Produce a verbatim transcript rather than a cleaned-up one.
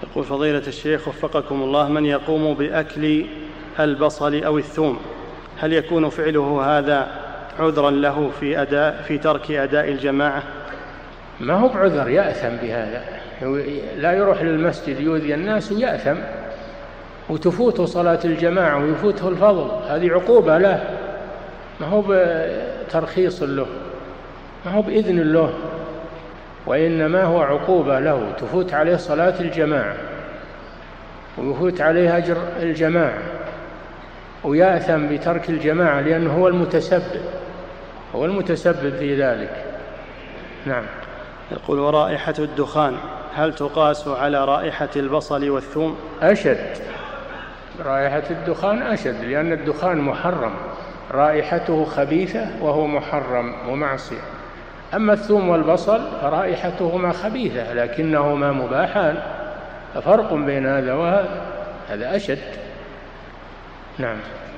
يقول فضيلة الشيخ وفقكم الله، من يقوم بأكل البصل أو الثوم هل يكون فعله هذا عذرا له في, أداء في ترك أداء الجماعة؟ ما هو بعذر، يأثم بهذا، لا يروح للمسجد يؤذي الناس ويأثم وتفوته صلاة الجماعة ويفوته الفضل، هذه عقوبة له، ما هو بترخيص له، ما هو بإذن له، وإنما هو عقوبة له، تفوت عليه صلاة الجماعة ويفوت عليه أجر الجماعة ويأثم بترك الجماعة لأنه هو المتسبب هو المتسبب في ذلك. نعم. يقول ورائحة الدخان هل تقاس على رائحة البصل والثوم؟ أشد، رائحة الدخان أشد، لأن الدخان محرم، رائحته خبيثة وهو محرم ومعصية. أما الثوم والبصل فرائحتهما خبيثة لكنهما مباحان، فرق بين هذا وهذا، هذا أشد. نعم.